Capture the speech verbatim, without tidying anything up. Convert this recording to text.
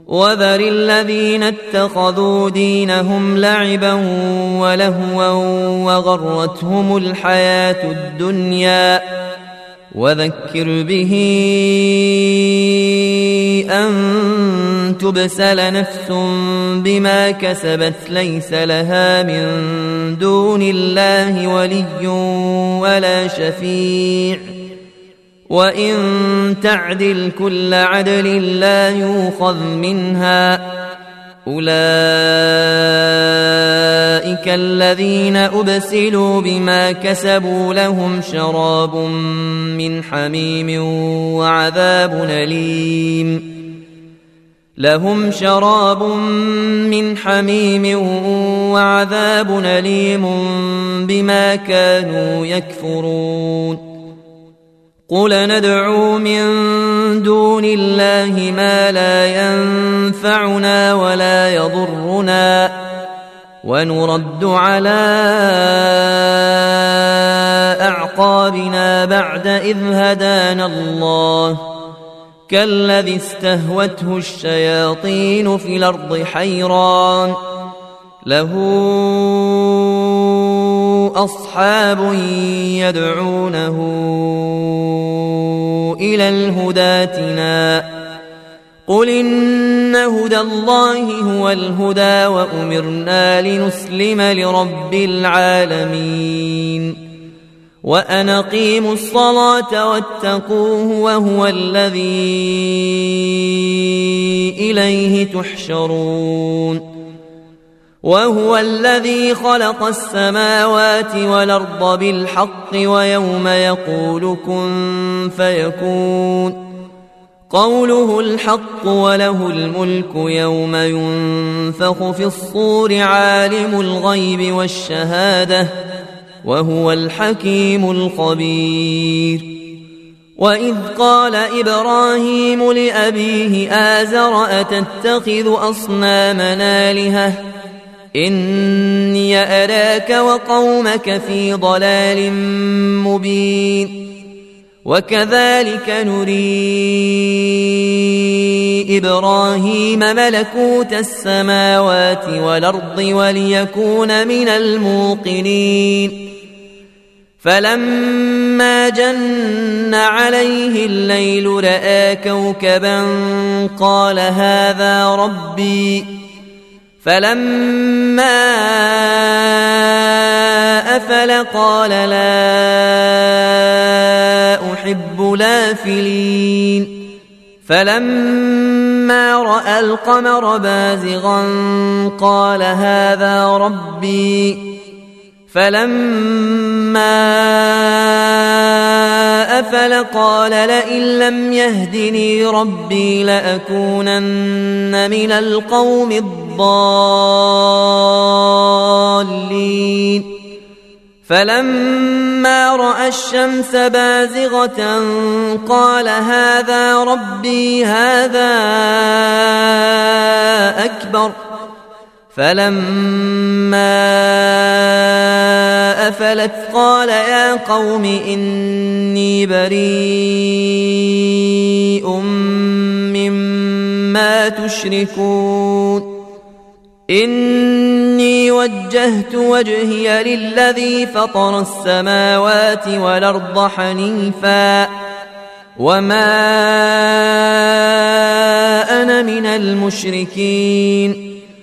وذر الذين اتخذوا دينهم لعبا ولهوا وغرتهم الحياة الدنيا وذكر به أن تبسل نفس بما كسبت ليس لها من دون الله ولي ولا شفيع وإن تعدل كل عدل لا يؤخذ منها أولئك الذين أبسلوا بما كسبوا لهم شراب من حميم وعذاب أليم لهم شراب من حميم وعذاب أليم بما كانوا يكفرون قل ندعو من دون الله ما لا ينفعنا ولا يضرنا ونرد على أعقابنا بعد إذ هدانا الله كالذي استهوته الشياطين في الأرض حيران له أصحاب يدعونه إلى الهدى ائتنا قل إن هدى الله هو الهدى وأمرنا لنسلم لرب العالمين وأن أقيموا الصلاة واتقوه وهو الذي إليه تحشرون وهو الذي خلق السماوات والأرض بالحق ويوم يقول كن فيكون قوله الحق وله الملك يوم ينفخ في الصور عالم الغيب والشهادة وهو الحكيم الخبير وإذ قال إبراهيم لأبيه آزر أتتخذ أصنامنا آلهة إني أراك وقومك في ضلال مبين وكذلك نري إبراهيم ملكوت السماوات والأرض وليكون من الموقنين فلما جن عليه الليل رأى كوكبا قال هذا ربي فلما أفل قال لا أحب الآفلين فلما رأى القمر بازغا قال هذا ربي فلما أفل قال لئن لم يهدني ربي لأكونن من القوم الضالين فلما رأى الشمس بازغة قال هذا ربي هذا أكبر فلما أفلت قال يا قوم إني بريء مما تشركون إني وجهت وجهي للذي فطر السماوات والأرض حنيفا وما أنا من المشركين